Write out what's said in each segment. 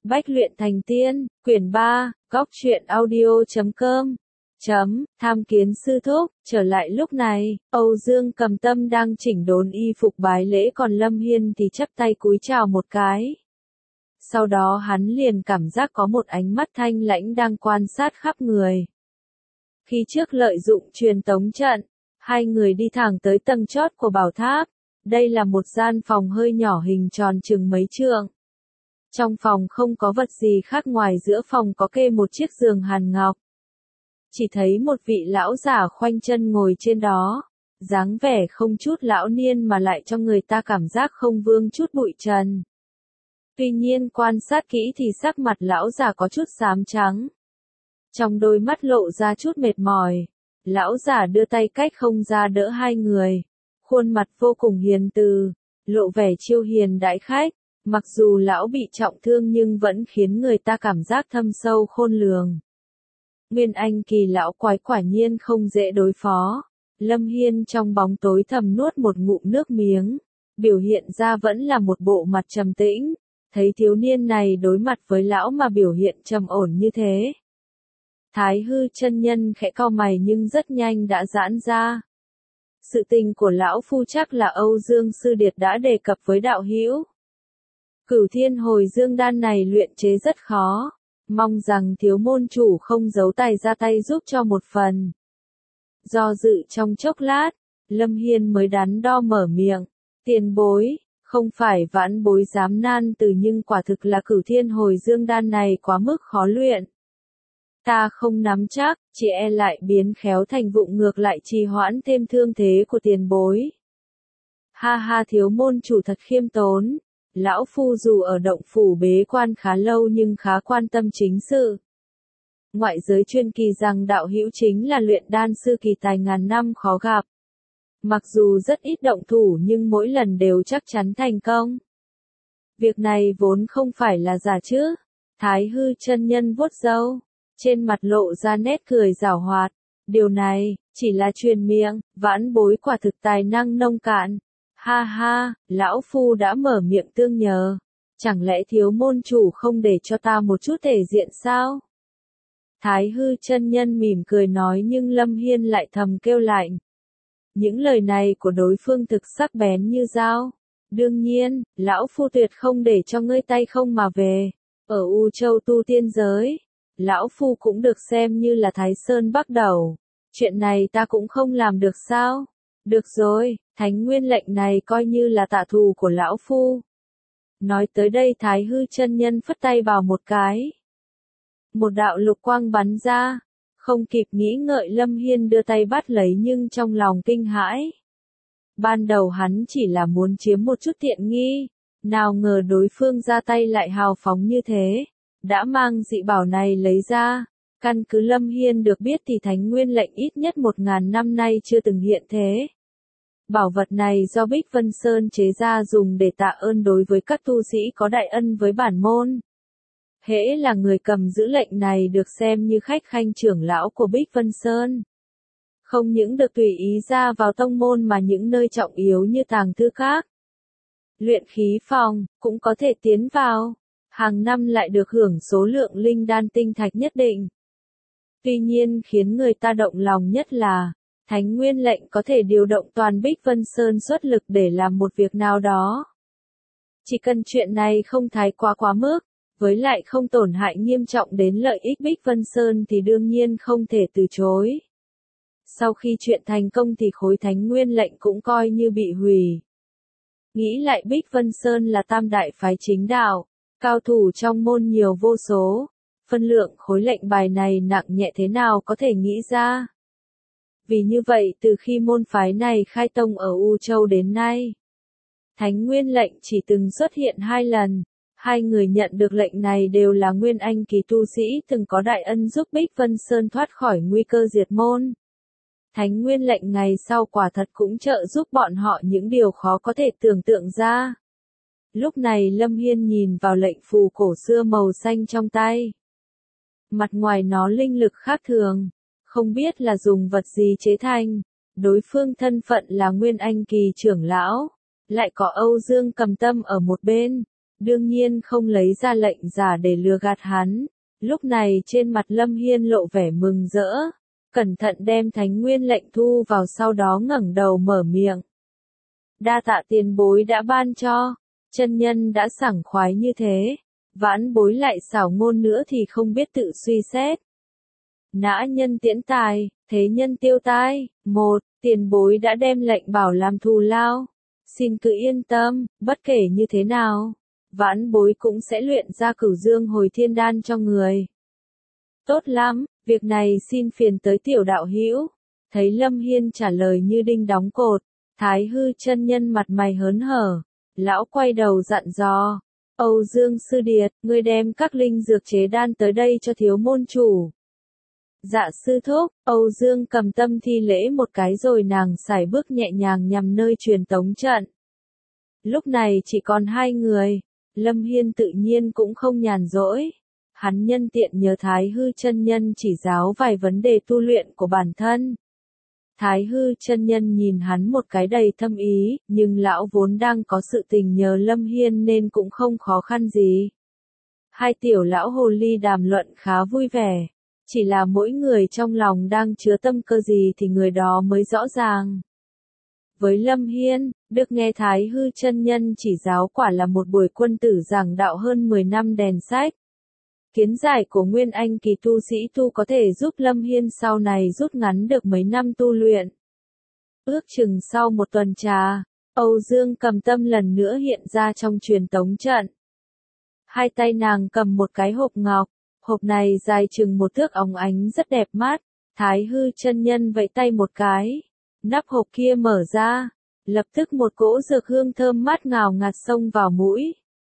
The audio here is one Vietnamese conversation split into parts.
Bách luyện thành tiên, quyển 3, góc truyện audio.com. Tham kiến sư thúc, trở lại lúc này, Âu Dương Cầm Tâm đang chỉnh đốn y phục bái lễ còn Lâm Hiên thì chắp tay cúi chào một cái. Sau đó hắn liền cảm giác có một ánh mắt thanh lãnh đang quan sát khắp người. Khi trước lợi dụng truyền tống trận, hai người đi thẳng tới tầng chót của bảo tháp. Đây là một gian phòng hơi nhỏ hình tròn chừng mấy trượng. Trong phòng không có vật gì khác ngoài giữa phòng có kê một chiếc giường hàn ngọc. Chỉ thấy một vị lão giả khoanh chân ngồi trên đó, dáng vẻ không chút lão niên mà lại cho người ta cảm giác không vương chút bụi trần. Tuy nhiên quan sát kỹ thì sắc mặt lão giả có chút xám trắng. Trong đôi mắt lộ ra chút mệt mỏi, lão giả đưa tay cách không ra đỡ hai người. Khuôn mặt vô cùng hiền từ, lộ vẻ chiêu hiền đãi khách, mặc dù lão bị trọng thương nhưng vẫn khiến người ta cảm giác thâm sâu khôn lường. Nguyên Anh kỳ lão quái quả nhiên không dễ đối phó. Lâm Hiên trong bóng tối thầm nuốt một ngụm nước miếng, biểu hiện ra vẫn là một bộ mặt trầm tĩnh, thấy thiếu niên này đối mặt với lão mà biểu hiện trầm ổn như thế. Thái Hư chân nhân khẽ cau mày nhưng rất nhanh đã giãn ra. Sự tình của lão phu chắc là Âu Dương Sư Điệt đã đề cập với đạo hữu. Cửu Thiên Hồi Dương đan này luyện chế rất khó, mong rằng thiếu môn chủ không giấu tài ra tay giúp cho một phần. Do dự trong chốc lát, Lâm Hiên mới đắn đo mở miệng, tiền bối, không phải vãn bối dám nan từ nhưng quả thực là Cửu Thiên Hồi Dương đan này quá mức khó luyện. Ta không nắm chắc, chỉ e lại biến khéo thành vụng ngược lại trì hoãn thêm thương thế của tiền bối. Ha ha, thiếu môn chủ thật khiêm tốn, lão phu dù ở động phủ bế quan khá lâu nhưng khá quan tâm chính sự. Ngoại giới chuyên kỳ rằng đạo hữu chính là luyện đan sư kỳ tài ngàn năm khó gặp. Mặc dù rất ít động thủ nhưng mỗi lần đều chắc chắn thành công. Việc này vốn không phải là giả chứ. Thái Hư chân nhân vuốt râu, trên mặt lộ ra nét cười giảo hoạt. Điều này, chỉ là truyền miệng, vãn bối quả thực tài năng nông cạn. Ha ha, lão phu đã mở miệng tương nhờ. Chẳng lẽ thiếu môn chủ không để cho ta một chút thể diện sao? Thái Hư chân nhân mỉm cười nói nhưng Lâm Hiên lại thầm kêu lạnh. Những lời này của đối phương thực sắc bén như dao. Đương nhiên, lão phu tuyệt không để cho ngươi tay không mà về. Ở U Châu tu tiên giới, lão phu cũng được xem như là Thái Sơn Bắc Đầu. Chuyện này ta cũng không làm được sao? Được rồi, thánh nguyên lệnh này coi như là tạ thù của lão phu. Nói tới đây Thái Hư chân nhân phất tay vào một cái. Một đạo lục quang bắn ra, không kịp nghĩ ngợi Lâm Hiên đưa tay bắt lấy nhưng trong lòng kinh hãi. Ban đầu hắn chỉ là muốn chiếm một chút tiện nghi, nào ngờ đối phương ra tay lại hào phóng như thế, đã mang dị bảo này lấy ra. Căn cứ Lâm Hiên được biết thì thánh nguyên lệnh ít nhất 1000 năm nay chưa từng hiện thế. Bảo vật này do Bích Vân Sơn chế ra dùng để tạ ơn đối với các tu sĩ có đại ân với bản môn. Hễ là người cầm giữ lệnh này được xem như khách khanh trưởng lão của Bích Vân Sơn. Không những được tùy ý ra vào tông môn mà những nơi trọng yếu như tàng thư các, luyện khí phòng, cũng có thể tiến vào. Hàng năm lại được hưởng số lượng linh đan tinh thạch nhất định. Tuy nhiên khiến người ta động lòng nhất là, thánh nguyên lệnh có thể điều động toàn Bích Vân Sơn xuất lực để làm một việc nào đó. Chỉ cần chuyện này không thái quá mức, với lại không tổn hại nghiêm trọng đến lợi ích Bích Vân Sơn thì đương nhiên không thể từ chối. Sau khi chuyện thành công thì khối thánh nguyên lệnh cũng coi như bị hủy. Nghĩ lại Bích Vân Sơn là tam đại phái chính đạo, cao thủ trong môn nhiều vô số, phân lượng khối lệnh bài này nặng nhẹ thế nào có thể nghĩ ra. Vì như vậy từ khi môn phái này khai tông ở U Châu đến nay, thánh nguyên lệnh chỉ từng xuất hiện 2 lần. Hai người nhận được lệnh này đều là nguyên anh kỳ tu sĩ từng có đại ân giúp Bích Vân Sơn thoát khỏi nguy cơ diệt môn. Thánh nguyên lệnh ngày sau quả thật cũng trợ giúp bọn họ những điều khó có thể tưởng tượng ra. Lúc này Lâm Hiên nhìn vào lệnh phù cổ xưa màu xanh trong tay. Mặt ngoài nó linh lực khác thường, không biết là dùng vật gì chế thành. Đối phương thân phận là nguyên anh kỳ trưởng lão, lại có Âu Dương Cầm Tâm ở một bên. đương nhiên không lấy ra lệnh giả để lừa gạt hắn. Lúc này trên mặt Lâm Hiên lộ vẻ mừng rỡ, cẩn thận đem Thánh Nguyên lệnh thu vào, sau đó ngẩng đầu mở miệng. Đa tạ tiền bối đã ban cho, chân nhân đã sảng khoái như thế, vãn bối lại xảo ngôn nữa thì không biết tự suy xét. Nã nhân tiễn tài, thế nhân tiêu tai. Một, tiền bối đã đem lệnh bảo làm thù lao. Xin cứ yên tâm, bất kể như thế nào, vãn bối cũng sẽ luyện ra Cửu Dương Hồi Thiên Đan cho người. Tốt lắm, việc này xin phiền tới tiểu đạo hữu. Thấy Lâm Hiên trả lời như đinh đóng cột, Thái Hư chân nhân mặt mày hớn hở, lão quay đầu dặn dò. Âu Dương Sư Điệt, ngươi đem các linh dược chế đan tới đây cho thiếu môn chủ. Dạ sư thúc. Âu Dương Cầm Tâm thi lễ một cái rồi nàng sải bước nhẹ nhàng nhằm nơi truyền tống trận. Lúc này chỉ còn hai người, Lâm Hiên tự nhiên cũng không nhàn rỗi. Hắn nhân tiện nhờ Thái Hư chân nhân chỉ giáo vài vấn đề tu luyện của bản thân. Thái Hư chân nhân nhìn hắn một cái đầy thâm ý, nhưng lão vốn đang có sự tình nhờ Lâm Hiên nên cũng không khó khăn gì. Hai tiểu lão hồ ly đàm luận khá vui vẻ, chỉ là mỗi người trong lòng đang chứa tâm cơ gì thì người đó mới rõ ràng. Với Lâm Hiên, được nghe Thái Hư chân nhân chỉ giáo quả là một buổi quân tử giảng đạo hơn 10 năm đèn sách. Kiến giải của Nguyên Anh kỳ tu sĩ tu có thể giúp Lâm Hiên sau này rút ngắn được mấy năm tu luyện. Ước chừng sau một tuần trà, Âu Dương Cầm Tâm lần nữa hiện ra trong truyền tống trận. Hai tay nàng cầm một cái hộp ngọc, hộp này dài chừng một thước óng ánh rất đẹp mắt. Thái Hư chân nhân vẫy tay một cái, nắp hộp kia mở ra, lập tức một cỗ dược hương thơm mát ngào ngạt xông vào mũi.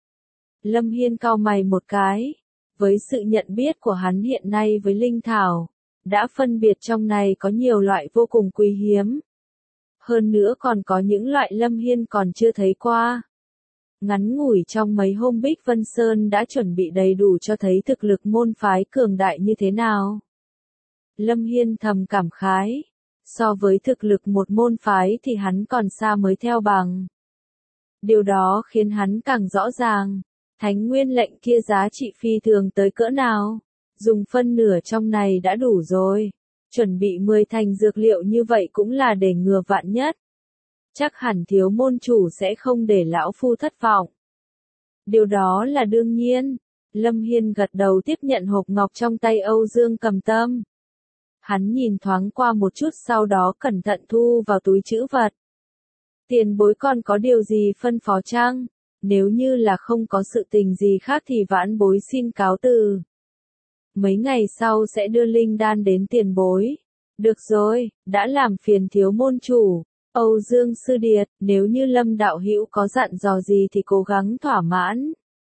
Lâm Hiên cau mày một cái. Với sự nhận biết của hắn hiện nay với linh thảo, đã phân biệt trong này có nhiều loại vô cùng quý hiếm. Hơn nữa còn có những loại Lâm Hiên còn chưa thấy qua. Ngắn ngủi trong mấy hôm Bích Vân Sơn đã chuẩn bị đầy đủ cho thấy thực lực môn phái cường đại như thế nào. Lâm Hiên thầm cảm khái, so với thực lực một môn phái thì hắn còn xa mới theo bằng. Điều đó khiến hắn càng rõ ràng. Thánh Nguyên lệnh kia giá trị phi thường tới cỡ nào, dùng phân nửa trong này đã đủ rồi, chuẩn bị 10 thành dược liệu như vậy cũng là để ngừa vạn nhất. Chắc hẳn thiếu môn chủ sẽ không để lão phu thất vọng. Điều đó là đương nhiên. Lâm Hiên gật đầu tiếp nhận hộp ngọc trong tay Âu Dương Cầm Tâm. Hắn nhìn thoáng qua một chút sau đó cẩn thận thu vào túi trữ vật. Tiền bối còn có điều gì phân phó chăng? Nếu như là không có sự tình gì khác thì vãn bối xin cáo từ. Mấy ngày sau sẽ đưa linh đan đến tiền bối. Được rồi, đã làm phiền thiếu môn chủ. Âu Dương Sư Điệt, nếu như Lâm đạo hữu có dặn dò gì thì cố gắng thỏa mãn.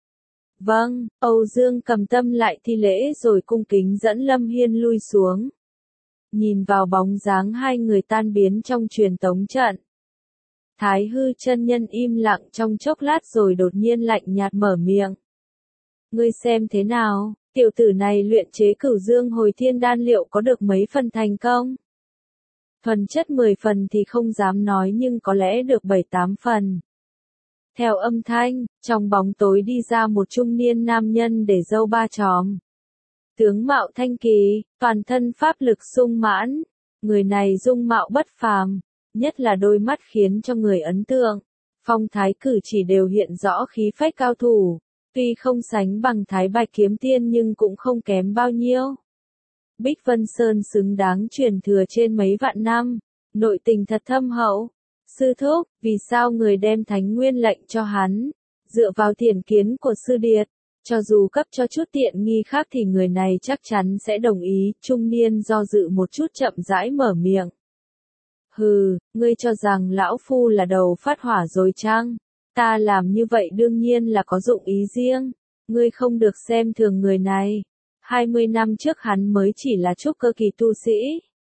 Vâng, Âu Dương Cầm Tâm lại thi lễ rồi cung kính dẫn Lâm Hiên lui xuống. Nhìn vào bóng dáng hai người tan biến trong truyền tống trận. Thái Hư chân nhân im lặng trong chốc lát rồi đột nhiên lạnh nhạt mở miệng. Ngươi xem thế nào, tiểu tử này luyện chế Cửu Dương Hồi Thiên Đan liệu có được mấy phần thành công? Thuần chất 10 phần thì không dám nói nhưng có lẽ được 7-8 phần. Theo âm thanh, trong bóng tối đi ra một trung niên nam nhân để râu ba chòm. Tướng mạo thanh kỳ, toàn thân pháp lực sung mãn. Người này dung mạo bất phàm, nhất là đôi mắt khiến cho người ấn tượng. Phong thái cử chỉ đều hiện rõ khí phách cao thủ. Tuy không sánh bằng Thái Bạch Kiếm Tiên nhưng cũng không kém bao nhiêu. Bích Vân Sơn xứng đáng truyền thừa trên mấy vạn năm, nội tình thật thâm hậu. Sư thúc, vì sao người đem Thánh Nguyên lệnh cho hắn? Dựa vào thiện kiến của Sư Điệt, cho dù cấp cho chút tiện nghi khác thì người này chắc chắn sẽ đồng ý. Trung niên do dự một chút chậm rãi mở miệng. Hừ, ngươi cho rằng lão phu là đầu phát hỏa rồi chăng? Ta làm như vậy đương nhiên là có dụng ý riêng. Ngươi không được xem thường người này. 20 năm trước hắn mới chỉ là trúc cơ kỳ tu sĩ.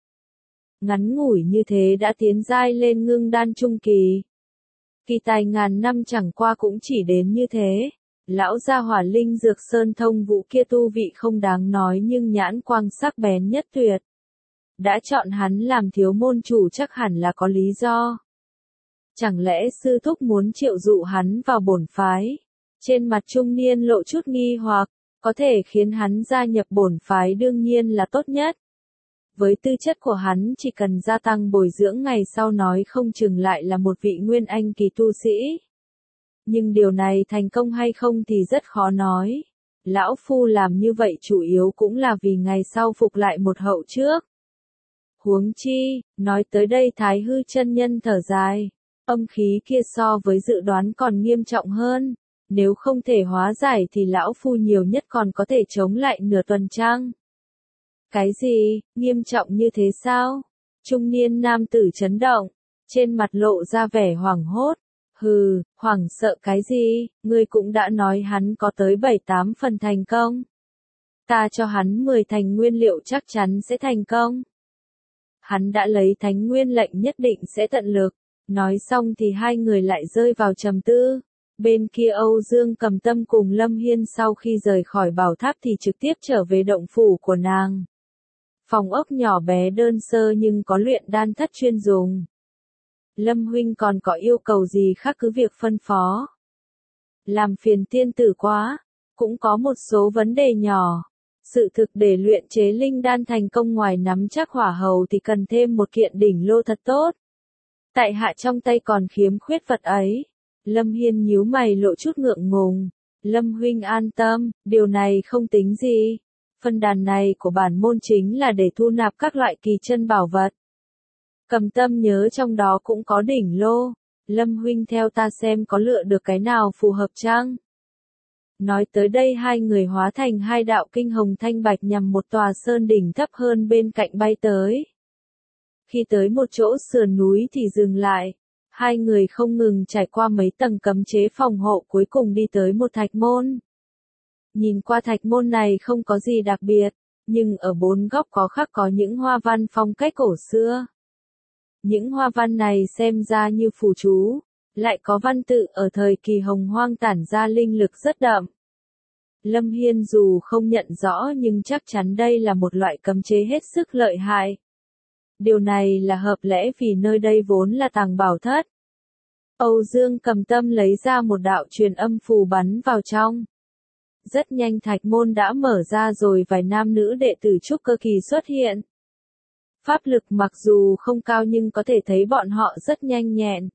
Ngắn ngủi như thế đã tiến giai lên ngưng đan trung kỳ. Kỳ tài ngàn năm chẳng qua cũng chỉ đến như thế. Lão gia hỏa linh dược sơn thông vũ kia tu vị không đáng nói nhưng nhãn quang sắc bén nhất tuyệt. Đã chọn hắn làm thiếu môn chủ chắc hẳn là có lý do. Chẳng lẽ sư thúc muốn triệu dụ hắn vào bổn phái? Trên mặt trung niên lộ chút nghi hoặc, có thể khiến hắn gia nhập bổn phái đương nhiên là tốt nhất. Với tư chất của hắn chỉ cần gia tăng bồi dưỡng ngày sau nói không chừng lại là một vị nguyên anh kỳ tu sĩ. Nhưng điều này thành công hay không thì rất khó nói. Lão Phu làm như vậy chủ yếu cũng là vì ngày sau phục lại một hậu trước. Huống chi, nói tới đây Thái Hư chân nhân thở dài. Âm khí kia so với dự đoán còn nghiêm trọng hơn. Nếu không thể hóa giải thì lão Phu nhiều nhất còn có thể chống lại nửa tuần trăng. Cái gì, nghiêm trọng như thế sao? Trung niên nam tử chấn động, trên mặt lộ ra vẻ hoảng hốt. Hừ, hoảng sợ cái gì, ngươi cũng đã nói hắn có tới 7-8 phần thành công. Ta cho hắn 10 thành nguyên liệu chắc chắn sẽ thành công. Hắn đã lấy thánh nguyên lệnh nhất định sẽ tận lực. Nói xong thì hai người lại rơi vào trầm tư. Bên kia Âu Dương Cầm Tâm cùng Lâm Hiên sau khi rời khỏi bảo tháp thì trực tiếp trở về động phủ của nàng. Phòng ốc nhỏ bé đơn sơ nhưng có luyện đan thất chuyên dùng. Lâm huynh còn có yêu cầu gì khác cứ việc phân phó. Làm phiền tiên tử quá, cũng có một số vấn đề nhỏ. Sự thực để luyện chế linh đan thành công ngoài nắm chắc hỏa hầu thì cần thêm một kiện đỉnh lô thật tốt. Tại hạ trong tay còn khiếm khuyết vật ấy. Lâm Hiên nhíu mày lộ chút ngượng ngùng. Lâm huynh an tâm, điều này không tính gì. Phân đàn này của bản môn chính là để thu nạp các loại kỳ chân bảo vật. Cầm Tâm nhớ trong đó cũng có đỉnh lô. Lâm huynh theo ta xem có lựa được cái nào phù hợp chăng? Nói tới đây hai người hóa thành hai đạo kinh hồng thanh bạch nhằm một tòa sơn đỉnh thấp hơn bên cạnh bay tới. Khi tới một chỗ sườn núi thì dừng lại. Hai người không ngừng trải qua mấy tầng cấm chế phòng hộ cuối cùng đi tới một thạch môn. Nhìn qua thạch môn này không có gì đặc biệt, nhưng ở bốn góc có khắc có những hoa văn phong cách cổ xưa. Những hoa văn này xem ra như phù chú, lại có văn tự ở thời kỳ hồng hoang tản ra linh lực rất đậm. Lâm Hiên dù không nhận rõ nhưng chắc chắn đây là một loại cấm chế hết sức lợi hại. Điều này là hợp lẽ vì nơi đây vốn là tàng bảo thất. Âu Dương Cầm Tâm lấy ra một đạo truyền âm phù bắn vào trong. Rất nhanh thạch môn đã mở ra rồi vài nam nữ đệ tử trúc cơ kỳ xuất hiện. Pháp lực mặc dù không cao nhưng có thể thấy bọn họ rất nhanh nhẹn.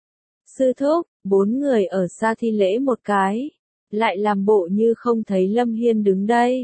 Sư thúc, 4 người ở xa thi lễ một cái. Lại làm bộ như không thấy Lâm Hiên đứng đây.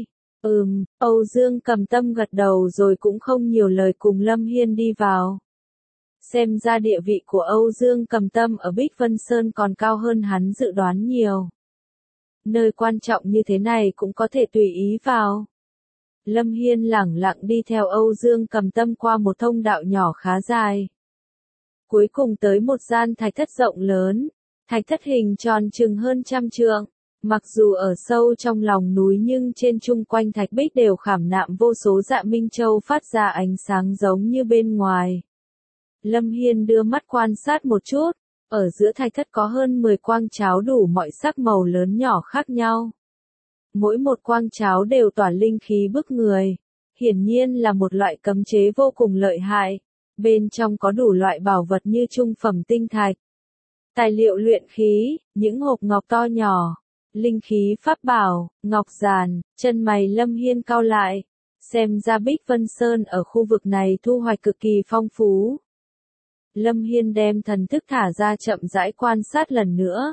Âu Dương Cầm Tâm gật đầu rồi cũng không nhiều lời cùng Lâm Hiên đi vào. Xem ra địa vị của Âu Dương Cầm Tâm ở Bích Vân Sơn còn cao hơn hắn dự đoán nhiều. Nơi quan trọng như thế này cũng có thể tùy ý vào. Lâm Hiên lẳng lặng đi theo Âu Dương Cầm Tâm qua một thông đạo nhỏ khá dài. Cuối cùng tới một gian thạch thất rộng lớn. Thạch thất hình tròn chừng hơn 100 trượng. Mặc dù ở sâu trong lòng núi nhưng trên chung quanh thạch bích đều khảm nạm vô số dạ minh châu phát ra ánh sáng giống như bên ngoài. Lâm Hiên đưa mắt quan sát một chút. Ở giữa thạch thất có hơn 10 quang cháo đủ mọi sắc màu lớn nhỏ khác nhau. Mỗi một quang cháo đều tỏa linh khí bức người. Hiển nhiên là một loại cấm chế vô cùng lợi hại. Bên trong có đủ loại bảo vật như trung phẩm tinh thạch, tài liệu luyện khí, những hộp ngọc to nhỏ, linh khí pháp bảo, ngọc giàn. Chân mày Lâm Hiên cau lại. Xem ra Bích Vân Sơn ở khu vực này thu hoạch cực kỳ phong phú. Lâm Hiên đem thần thức thả ra chậm rãi quan sát lần nữa.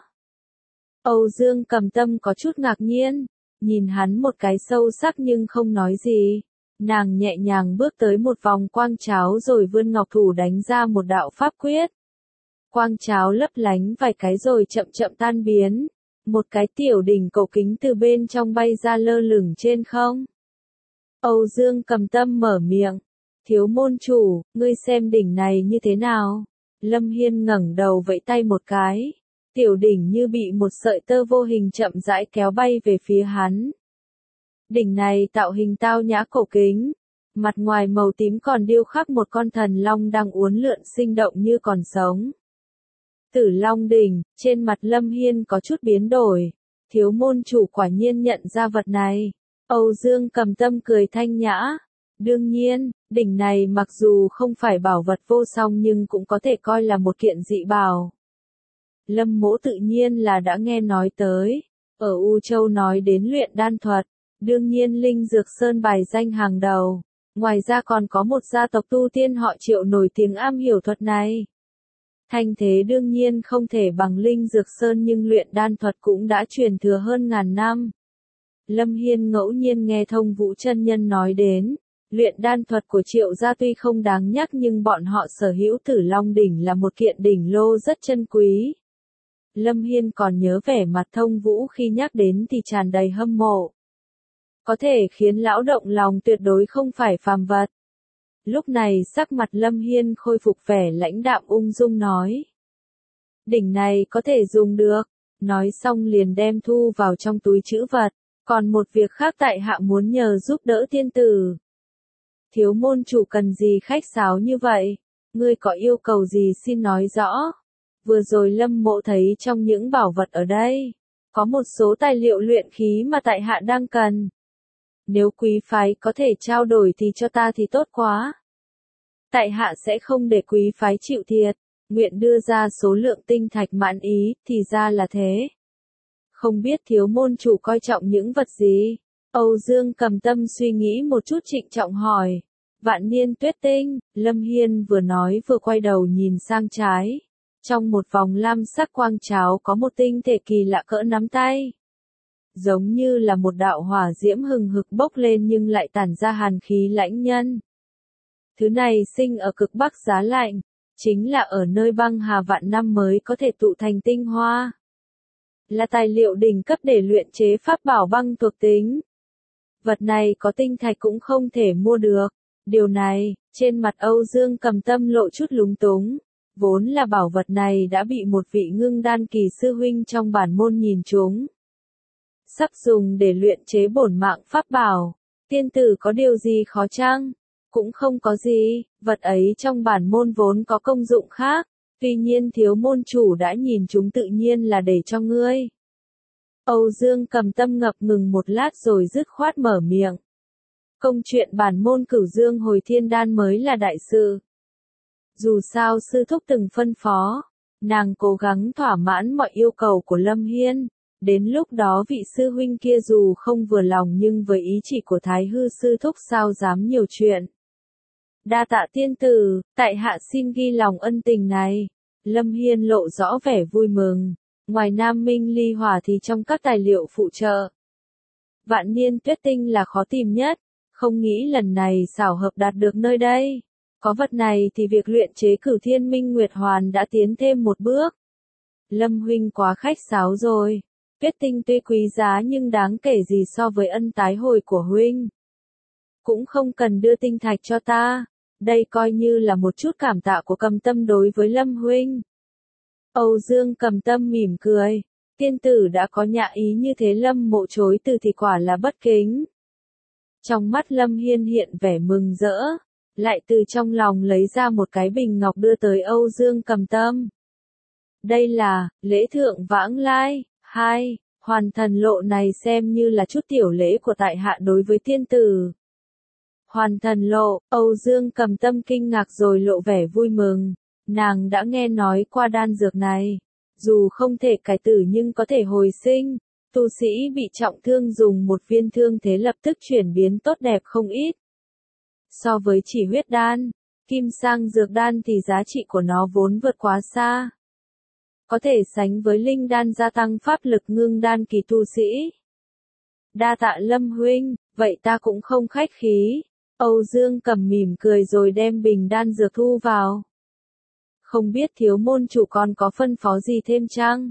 Âu Dương Cầm Tâm có chút ngạc nhiên, nhìn hắn một cái sâu sắc nhưng không nói gì. Nàng nhẹ nhàng bước tới một vòng quang cháo rồi vươn ngọc thủ đánh ra một đạo pháp quyết. Quang cháo lấp lánh vài cái rồi chậm chậm tan biến. Một cái tiểu đỉnh cổ kính từ bên trong bay ra lơ lửng trên không. Âu Dương Cầm Tâm mở miệng. Thiếu môn chủ, ngươi xem đỉnh này như thế nào? Lâm Hiên ngẩng đầu vẫy tay một cái. Tiểu đỉnh như bị một sợi tơ vô hình chậm rãi kéo bay về phía hắn. Đỉnh này tạo hình tao nhã cổ kính. Mặt ngoài màu tím còn điêu khắc một con thần long đang uốn lượn sinh động như còn sống. Tử Long đỉnh, trên mặt Lâm Hiên có chút biến đổi. Thiếu môn chủ quả nhiên nhận ra vật này. Âu Dương Cầm Tâm cười thanh nhã. Đương nhiên, đỉnh này mặc dù không phải bảo vật vô song nhưng cũng có thể coi là một kiện dị bảo. Lâm Mỗ tự nhiên là đã nghe nói tới. Ở U Châu nói đến luyện đan thuật, đương nhiên Linh Dược Sơn bài danh hàng đầu. Ngoài ra còn có một gia tộc tu tiên họ Triệu nổi tiếng am hiểu thuật này. Thanh thế đương nhiên không thể bằng Linh Dược Sơn nhưng luyện đan thuật cũng đã truyền thừa hơn ngàn năm. Lâm Hiên ngẫu nhiên nghe Thông Vũ chân nhân nói đến, luyện đan thuật của Triệu gia tuy không đáng nhắc nhưng bọn họ sở hữu Tử Long đỉnh là một kiện đỉnh lô rất chân quý. Lâm Hiên còn nhớ vẻ mặt Thông Vũ khi nhắc đến thì tràn đầy hâm mộ. Có thể khiến lão động lòng tuyệt đối không phải phàm vật. Lúc này sắc mặt Lâm Hiên khôi phục vẻ lãnh đạm ung dung nói. Đỉnh này có thể dùng được, nói xong liền đem thu vào trong túi trữ vật, còn một việc khác tại hạ muốn nhờ giúp đỡ tiên tử. Thiếu môn chủ cần gì khách sáo như vậy, ngươi có yêu cầu gì xin nói rõ. Vừa rồi Lâm Mộ thấy trong những bảo vật ở đây, có một số tài liệu luyện khí mà tại hạ đang cần. Nếu quý phái có thể trao đổi thì cho ta thì tốt quá. Tại hạ sẽ không để quý phái chịu thiệt, nguyện đưa ra số lượng tinh thạch mãn ý, thì ra là thế. Không biết thiếu môn chủ coi trọng những vật gì? Âu Dương Cầm Tâm suy nghĩ một chút trịnh trọng hỏi. Vạn niên tuyết tinh, Lâm Hiên vừa nói vừa quay đầu nhìn sang trái. Trong một vòng lam sắc quang cháo có một tinh thể kỳ lạ cỡ nắm tay. Giống như là một đạo hỏa diễm hừng hực bốc lên nhưng lại tản ra hàn khí lãnh nhân. Thứ này sinh ở cực bắc giá lạnh, chính là ở nơi băng hà vạn năm mới có thể tụ thành tinh hoa. Là tài liệu đỉnh cấp để luyện chế pháp bảo băng thuộc tính. Vật này có tinh thạch cũng không thể mua được. Điều này, trên mặt Âu Dương Cầm Tâm lộ chút lúng túng. Vốn là bảo vật này đã bị một vị ngưng đan kỳ sư huynh trong bản môn nhìn trúng. Sắp dùng để luyện chế bổn mạng pháp bảo. Tiên tử có điều gì khó chăng? Cũng không có gì, vật ấy trong bản môn vốn có công dụng khác. Tuy nhiên thiếu môn chủ đã nhìn chúng tự nhiên là để cho ngươi. Âu Dương Cầm Tâm ngập ngừng một lát rồi dứt khoát mở miệng. Công chuyện bản môn Cửu Dương hồi thiên đan mới là đại sự. Dù sao sư thúc từng phân phó, nàng cố gắng thỏa mãn mọi yêu cầu của Lâm Hiên. Đến lúc đó vị sư huynh kia dù không vừa lòng nhưng với ý chỉ của Thái Hư sư thúc sao dám nhiều chuyện. Đa tạ tiên tử, tại hạ xin ghi lòng ân tình này. Lâm Hiên lộ rõ vẻ vui mừng. Ngoài Nam Minh ly hỏa thì trong các tài liệu phụ trợ, Vạn niên tuyết tinh là khó tìm nhất. Không nghĩ lần này xảo hợp đạt được nơi đây. Có vật này thì việc luyện chế Cửu Thiên Minh Nguyệt Hoàn đã tiến thêm một bước. Lâm huynh quá khách sáo rồi. Tuyết tinh tuy quý giá nhưng đáng kể gì so với ân tái hồi của huynh. Cũng không cần đưa tinh thạch cho ta. Đây coi như là một chút cảm tạ của Cầm Tâm đối với Lâm huynh. Âu Dương Cầm Tâm mỉm cười. Tiên tử đã có nhã ý như thế Lâm Mộ chối từ thì quả là bất kính. Trong mắt Lâm Hiên hiện vẻ mừng rỡ. Lại từ trong lòng lấy ra một cái bình ngọc đưa tới Âu Dương Cầm Tâm. Đây là, lễ thượng vãng lai, 2, hoàn thần lộ này xem như là chút tiểu lễ của tại hạ đối với tiên tử. Hoàn thần lộ, Âu Dương Cầm Tâm kinh ngạc rồi lộ vẻ vui mừng. Nàng đã nghe nói qua đan dược này. Dù không thể cải tử nhưng có thể hồi sinh. Tu sĩ bị trọng thương dùng một viên thương thế lập tức chuyển biến tốt đẹp không ít. So với chỉ huyết đan, kim sang dược đan thì giá trị của nó vốn vượt quá xa. Có thể sánh với linh đan gia tăng pháp lực ngưng đan kỳ tu sĩ. Đa tạ Lâm huynh, vậy ta cũng không khách khí. Âu Dương Cầm mỉm cười rồi đem bình đan dược thu vào. Không biết thiếu môn chủ còn có phân phó gì thêm chăng?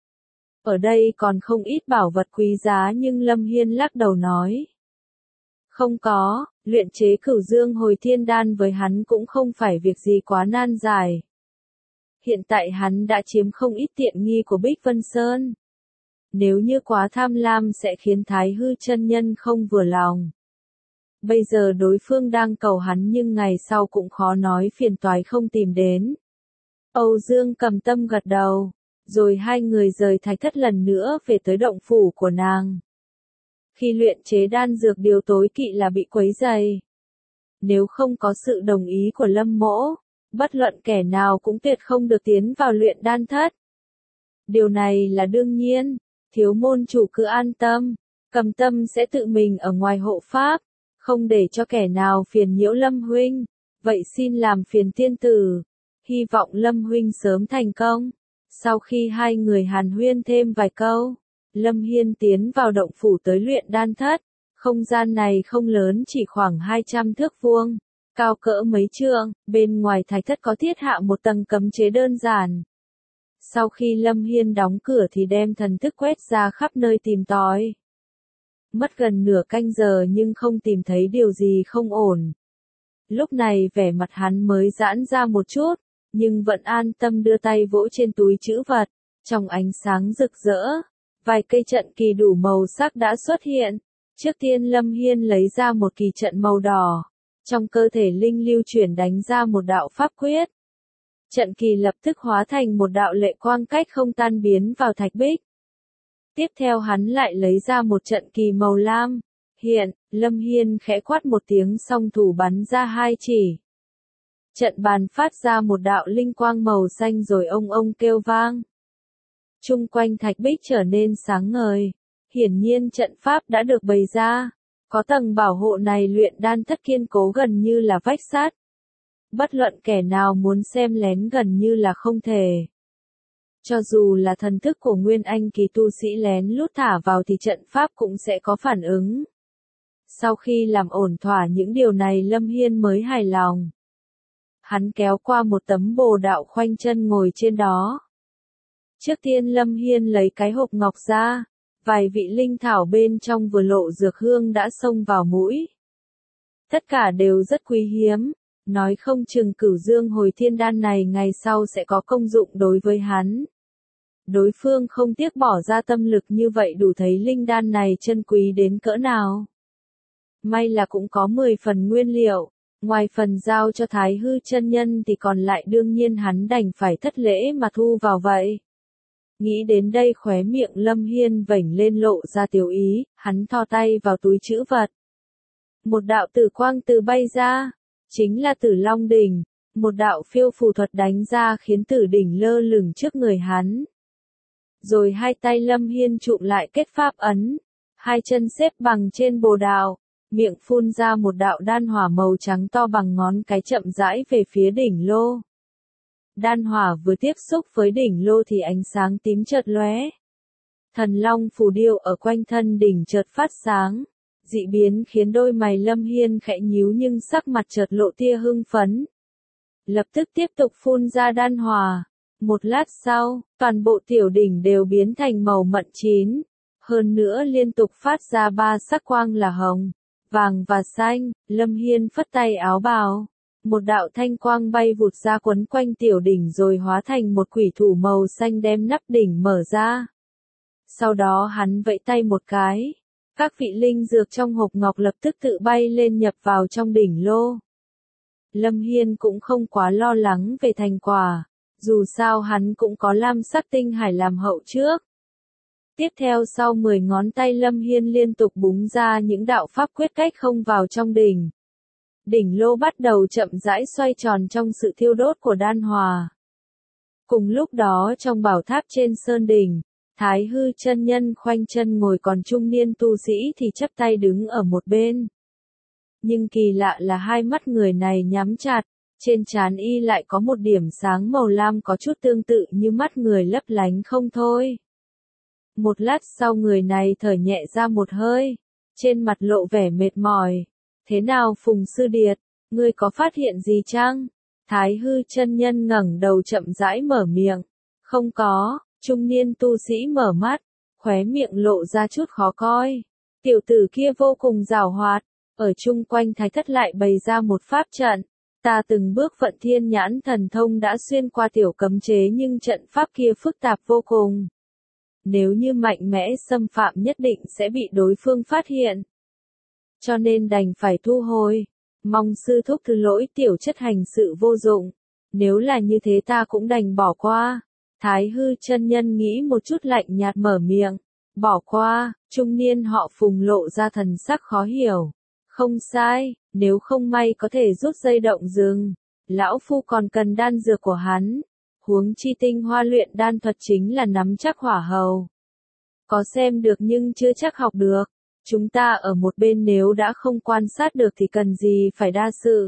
Ở đây còn không ít bảo vật quý giá nhưng Lâm Hiên lắc đầu nói. Không có, luyện chế Cửu Dương hồi thiên đan với hắn cũng không phải việc gì quá nan giải. Hiện tại hắn đã chiếm không ít tiện nghi của Bích Vân Sơn. Nếu như quá tham lam sẽ khiến Thái Hư chân nhân không vừa lòng. Bây giờ đối phương đang cầu hắn nhưng ngày sau cũng khó nói phiền toái không tìm đến. Âu Dương Cầm Tâm gật đầu, rồi hai người rời thạch thất lần nữa về tới động phủ của nàng. Khi luyện chế đan dược điều tối kỵ là bị quấy rầy. Nếu không có sự đồng ý của Lâm Mỗ, bất luận kẻ nào cũng tuyệt không được tiến vào luyện đan thất. Điều này là đương nhiên, Thiếu môn chủ cứ an tâm, Cầm Tâm sẽ tự mình ở ngoài hộ pháp, không để cho kẻ nào phiền nhiễu Lâm huynh. Vậy xin làm phiền tiên tử, hy vọng Lâm huynh sớm thành công. Sau khi hai người hàn huyên thêm vài câu, Lâm Hiên tiến vào động phủ tới luyện đan thất. Không gian này không lớn, chỉ khoảng 200 thước vuông, cao cỡ mấy trượng, bên ngoài thạch thất có thiết hạ một tầng cấm chế đơn giản. Sau khi Lâm Hiên đóng cửa thì đem thần thức quét ra khắp nơi tìm tòi. Mất gần nửa canh giờ nhưng không tìm thấy điều gì không ổn. Lúc này vẻ mặt hắn mới giãn ra một chút, nhưng vẫn an tâm đưa tay vỗ trên túi trữ vật. Trong ánh sáng rực rỡ, vài cây trận kỳ đủ màu sắc đã xuất hiện. Trước tiên Lâm Hiên lấy ra một kỳ trận màu đỏ. Trong cơ thể linh lưu chuyển đánh ra một đạo pháp quyết. Trận kỳ lập tức hóa thành một đạo lệ quang cách không tan biến vào thạch bích. Tiếp theo hắn lại lấy ra một trận kỳ màu lam. Hiện, Lâm Hiên khẽ quát một tiếng song thủ bắn ra hai chỉ. Trận bàn phát ra một đạo linh quang màu xanh rồi ông kêu vang. Chung quanh thạch bích trở nên sáng ngời. Hiển nhiên trận pháp đã được bày ra. Có tầng bảo hộ này luyện đan thất kiên cố gần như là vách sắt. Bất luận kẻ nào muốn xem lén gần như là không thể. Cho dù là thần thức của Nguyên Anh kỳ tu sĩ lén lút thả vào thì trận pháp cũng sẽ có phản ứng. Sau khi làm ổn thỏa những điều này Lâm Hiên mới hài lòng. Hắn kéo qua một tấm bồ đạo khoanh chân ngồi trên đó. Trước tiên Lâm Hiên lấy cái hộp ngọc ra. Vài vị linh thảo bên trong vừa lộ dược hương đã xông vào mũi. Tất cả đều rất quý hiếm. Nói không chừng Cửu Dương hồi thiên đan này ngày sau sẽ có công dụng đối với hắn. Đối phương không tiếc bỏ ra tâm lực như vậy đủ thấy linh đan này chân quý đến cỡ nào. May là cũng có 10 phần nguyên liệu, ngoài phần giao cho Thái Hư chân nhân thì còn lại đương nhiên hắn đành phải thất lễ mà thu vào vậy. Nghĩ đến đây khóe miệng Lâm Hiên vểnh lên lộ ra tiểu ý, hắn thò tay vào túi trữ vật. Một đạo tử quang từ bay ra, chính là Tử Long đỉnh, một đạo phiêu phù thuật đánh ra khiến Tử đỉnh lơ lửng trước người hắn. Rồi hai tay Lâm Hiên trụ lại kết pháp ấn, hai chân xếp bằng trên bồ đào, miệng phun ra một đạo đan hỏa màu trắng to bằng ngón cái chậm rãi về phía đỉnh lô. Đan hỏa vừa tiếp xúc với đỉnh lô thì ánh sáng tím chợt lóe. Thần long phù điêu ở quanh thân đỉnh chợt phát sáng. Dị biến khiến đôi mày Lâm Hiên khẽ nhíu nhưng sắc mặt chợt lộ tia hưng phấn. Lập tức tiếp tục phun ra đan hỏa. Một lát sau, toàn bộ tiểu đỉnh đều biến thành màu mận chín. Hơn nữa liên tục phát ra ba sắc quang là hồng, vàng và xanh. Lâm Hiên phất tay áo bào. Một đạo thanh quang bay vụt ra quấn quanh tiểu đỉnh rồi hóa thành một quỷ thủ màu xanh đem nắp đỉnh mở ra. Sau đó hắn vẫy tay một cái. Các vị linh dược trong hộp ngọc lập tức tự bay lên nhập vào trong đỉnh lô. Lâm Hiên cũng không quá lo lắng về thành quả, dù sao hắn cũng có lam sắc tinh hải làm hậu trước. Tiếp theo sau 10 ngón tay Lâm Hiên liên tục búng ra những đạo pháp quyết cách không vào trong đỉnh. Đỉnh lô bắt đầu chậm rãi xoay tròn trong sự thiêu đốt của đan hỏa. Cùng lúc đó trong bảo tháp trên sơn đỉnh, Thái Hư chân nhân khoanh chân ngồi còn trung niên tu sĩ thì chắp tay đứng ở một bên. Nhưng kỳ lạ là hai mắt người này nhắm chặt, trên trán y lại có một điểm sáng màu lam có chút tương tự như mắt người lấp lánh không thôi. Một lát sau người này thở nhẹ ra một hơi, trên mặt lộ vẻ mệt mỏi. Thế nào Phùng Sư Điệt, ngươi có phát hiện gì chăng? Thái Hư chân nhân ngẩng đầu chậm rãi mở miệng. Không có. Trung niên tu sĩ mở mắt, khóe miệng lộ ra chút khó coi. Tiểu tử kia vô cùng giàu hoạt, ở chung quanh thái thất lại bày ra một pháp trận. Ta từng bước vận thiên nhãn thần thông đã xuyên qua tiểu cấm chế nhưng trận pháp kia phức tạp vô cùng. Nếu như mạnh mẽ xâm phạm nhất định sẽ bị đối phương phát hiện. Cho nên đành phải thu hồi. Mong sư thúc thứ lỗi tiểu chất hành sự vô dụng. Nếu là như thế ta cũng đành bỏ qua. Thái Hư chân nhân nghĩ một chút lạnh nhạt mở miệng. Bỏ qua, trung niên họ Phùng lộ ra thần sắc khó hiểu. Không sai, nếu không may có thể rút dây động rừng. Lão Phu còn cần đan dược của hắn. Huống chi tinh hoa luyện đan thuật chính là nắm chắc hỏa hầu. Có xem được nhưng chưa chắc học được. Chúng ta ở một bên nếu đã không quan sát được thì cần gì phải đa sự.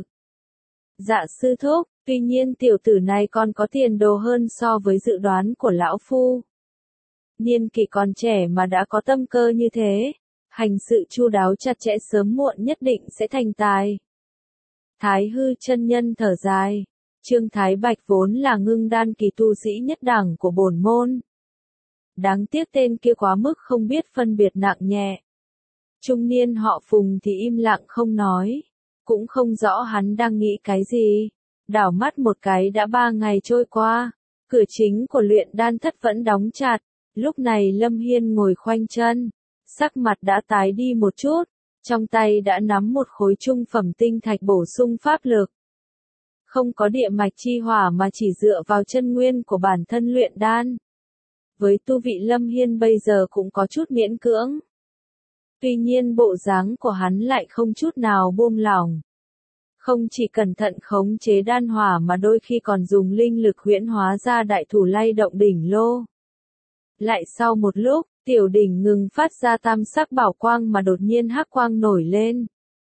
Dạ sư thúc, tuy nhiên tiểu tử này còn có tiền đồ hơn so với dự đoán của lão phu. Niên kỷ còn trẻ mà đã có tâm cơ như thế, hành sự chu đáo chặt chẽ sớm muộn nhất định sẽ thành tài. Thái hư chân nhân thở dài, Trương Thái Bạch vốn là ngưng đan kỳ tu sĩ nhất đẳng của bổn môn. Đáng tiếc tên kia quá mức không biết phân biệt nặng nhẹ. Trung niên họ Phùng thì im lặng không nói, cũng không rõ hắn đang nghĩ cái gì. Đảo mắt một cái đã 3 ngày trôi qua, cửa chính của luyện đan thất vẫn đóng chặt, lúc này Lâm Hiên ngồi khoanh chân, sắc mặt đã tái đi một chút, trong tay đã nắm một khối trung phẩm tinh thạch bổ sung pháp lực. Không có địa mạch chi hỏa mà chỉ dựa vào chân nguyên của bản thân luyện đan. Với tu vị Lâm Hiên bây giờ cũng có chút miễn cưỡng. Tuy nhiên bộ dáng của hắn lại không chút nào buông lỏng. Không chỉ cẩn thận khống chế đan hỏa mà đôi khi còn dùng linh lực huyễn hóa ra đại thủ lay động đỉnh lô. Lại sau một lúc, tiểu đỉnh ngừng phát ra tam sắc bảo quang mà đột nhiên hắc quang nổi lên.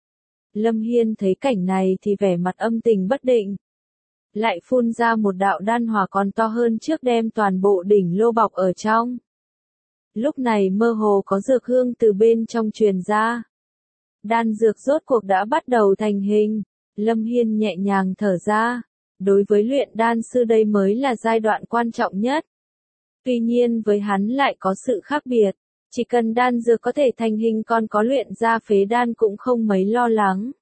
Lâm Hiên thấy cảnh này thì vẻ mặt âm tình bất định. Lại phun ra một đạo đan hỏa còn to hơn trước đem toàn bộ đỉnh lô bọc ở trong. Lúc này mơ hồ có dược hương từ bên trong truyền ra. Đan dược rốt cuộc đã bắt đầu thành hình. Lâm Hiên nhẹ nhàng thở ra. Đối với luyện đan sư đây mới là giai đoạn quan trọng nhất. Tuy nhiên với hắn lại có sự khác biệt. Chỉ cần đan dược có thể thành hình còn có luyện ra phế đan cũng không mấy lo lắng.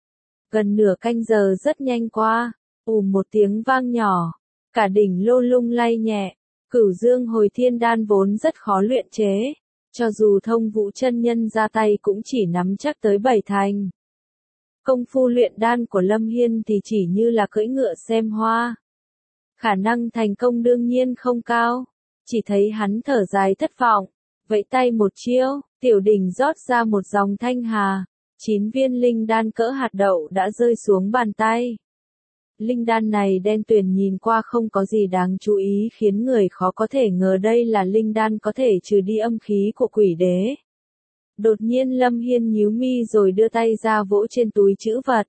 Gần nửa canh giờ rất nhanh qua. Một tiếng vang nhỏ. Cả đỉnh lô lung lay nhẹ. Cửu dương hồi thiên đan vốn rất khó luyện chế. Cho dù thông vũ chân nhân ra tay cũng chỉ nắm chắc tới 7 thành. Công phu luyện đan của Lâm Hiên thì chỉ như là cưỡi ngựa xem hoa. Khả năng thành công đương nhiên không cao. Chỉ thấy hắn thở dài thất vọng. Vẫy tay một chiêu, tiểu đỉnh rót ra một dòng thanh hà. 9 viên linh đan cỡ hạt đậu đã rơi xuống bàn tay. Linh đan này đen tuyền nhìn qua không có gì đáng chú ý khiến người khó có thể ngờ đây là linh đan có thể trừ đi âm khí của quỷ đế. Đột nhiên Lâm Hiên nhíu mi rồi đưa tay ra vỗ trên túi trữ vật.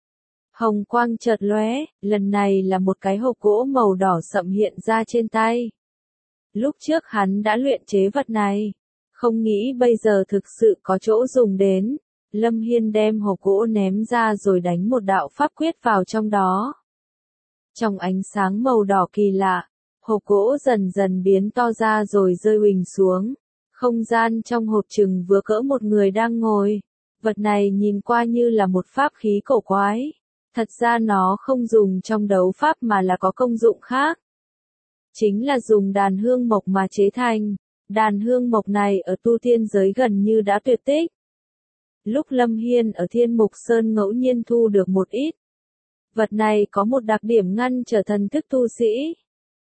Hồng quang chợt lóe, lần này là một cái hộp gỗ màu đỏ sậm hiện ra trên tay. Lúc trước hắn đã luyện chế vật này, không nghĩ bây giờ thực sự có chỗ dùng đến. Lâm Hiên đem hộp gỗ ném ra rồi đánh một đạo pháp quyết vào trong đó. Trong ánh sáng màu đỏ kỳ lạ, hộp gỗ dần dần biến to ra rồi rơi huỳnh xuống. Không gian trong hộp chừng vừa cỡ một người đang ngồi. Vật này nhìn qua như là một pháp khí cổ quái. Thật ra nó không dùng trong đấu pháp mà là có công dụng khác. Chính là dùng đàn hương mộc mà chế thành. Đàn hương mộc này ở tu tiên giới gần như đã tuyệt tích. Lúc Lâm Hiên ở Thiên Mục Sơn ngẫu nhiên thu được một ít. Vật này có một đặc điểm ngăn trở thần thức tu sĩ.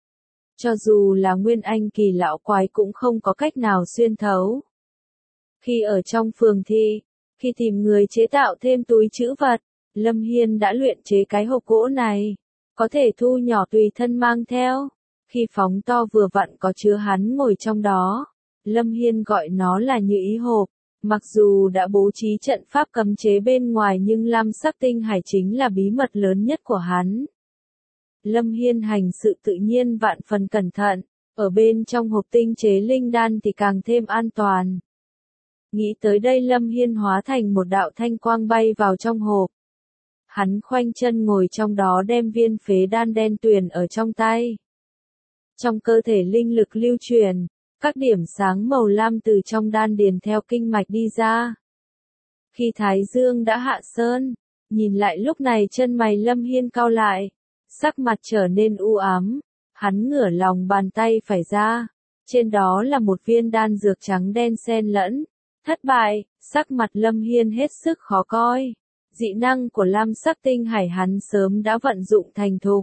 Cho dù là nguyên anh kỳ lão quái cũng không có cách nào xuyên thấu. Khi ở trong phường thi, khi tìm người chế tạo thêm túi trữ vật, Lâm Hiên đã luyện chế cái hộp gỗ này. Có thể thu nhỏ tùy thân mang theo. Khi phóng to vừa vặn có chứa hắn ngồi trong đó. Lâm Hiên gọi nó là Như Ý hộp. Mặc dù đã bố trí trận pháp cấm chế bên ngoài nhưng lam sắc tinh hải chính là bí mật lớn nhất của hắn. Lâm Hiên hành sự tự nhiên vạn phần cẩn thận, ở bên trong hộp tinh chế linh đan thì càng thêm an toàn. Nghĩ tới đây Lâm Hiên hóa thành một đạo thanh quang bay vào trong hộp. Hắn khoanh chân ngồi trong đó đem viên phế đan đen tuyền ở trong tay. Trong cơ thể linh lực lưu truyền. Các điểm sáng màu lam từ trong đan điền theo kinh mạch đi ra. Khi Thái Dương đã hạ sơn, nhìn lại lúc này chân mày Lâm Hiên cau lại, sắc mặt trở nên u ám, hắn ngửa lòng bàn tay phải ra, trên đó là một viên đan dược trắng đen xen lẫn. Thất bại, sắc mặt Lâm Hiên hết sức khó coi. Dị năng của lam sắc tinh hải hắn sớm đã vận dụng thành thục.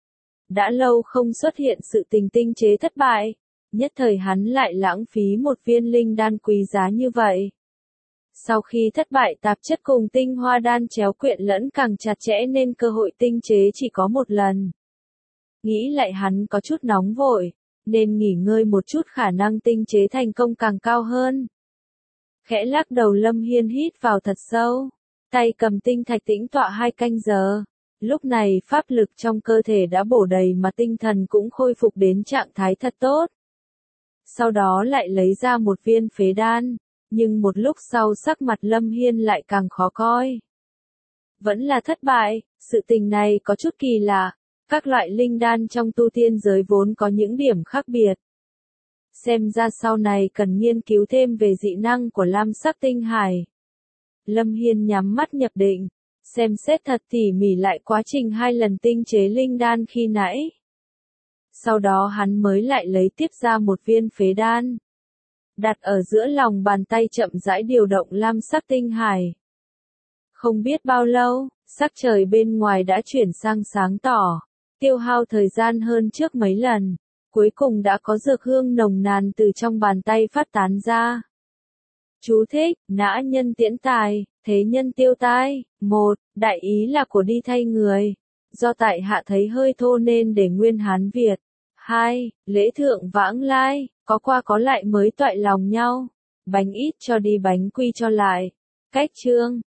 Đã lâu không xuất hiện sự tình tinh chế thất bại. Nhất thời hắn lại lãng phí một viên linh đan quý giá như vậy. Sau khi thất bại tạp chất cùng tinh hoa đan chéo quyện lẫn càng chặt chẽ nên cơ hội tinh chế chỉ có một lần. Nghĩ lại hắn có chút nóng vội, nên nghỉ ngơi một chút khả năng tinh chế thành công càng cao hơn. Khẽ lắc đầu Lâm Hiên hít vào thật sâu, tay cầm tinh thạch tĩnh tọa 2 canh giờ. Lúc này pháp lực trong cơ thể đã bổ đầy mà tinh thần cũng khôi phục đến trạng thái thật tốt. Sau đó lại lấy ra một viên phế đan, nhưng một lúc sau sắc mặt Lâm Hiên lại càng khó coi. Vẫn là thất bại, sự tình này có chút kỳ lạ, các loại linh đan trong tu tiên giới vốn có những điểm khác biệt. Xem ra sau này cần nghiên cứu thêm về dị năng của lam sắc tinh hải. Lâm Hiên nhắm mắt nhập định, xem xét thật tỉ mỉ lại quá trình 2 lần tinh chế linh đan khi nãy. Sau đó hắn mới lại lấy tiếp ra một viên phế đan, đặt ở giữa lòng bàn tay chậm rãi điều động lam sắc tinh hải. Không biết bao lâu, sắc trời bên ngoài đã chuyển sang sáng tỏ, tiêu hao thời gian hơn trước mấy lần, cuối cùng đã có dược hương nồng nàn từ trong bàn tay phát tán ra. Chú thích, nã nhân tiễn tài, thế nhân tiêu tai. 1. Đại ý là của đi thay người. Do tại hạ thấy hơi thô nên để nguyên Hán Việt. 2. Lễ thượng vãng lai, có qua có lại mới toại lòng nhau. Bánh ít cho đi bánh quy cho lại. Cách chương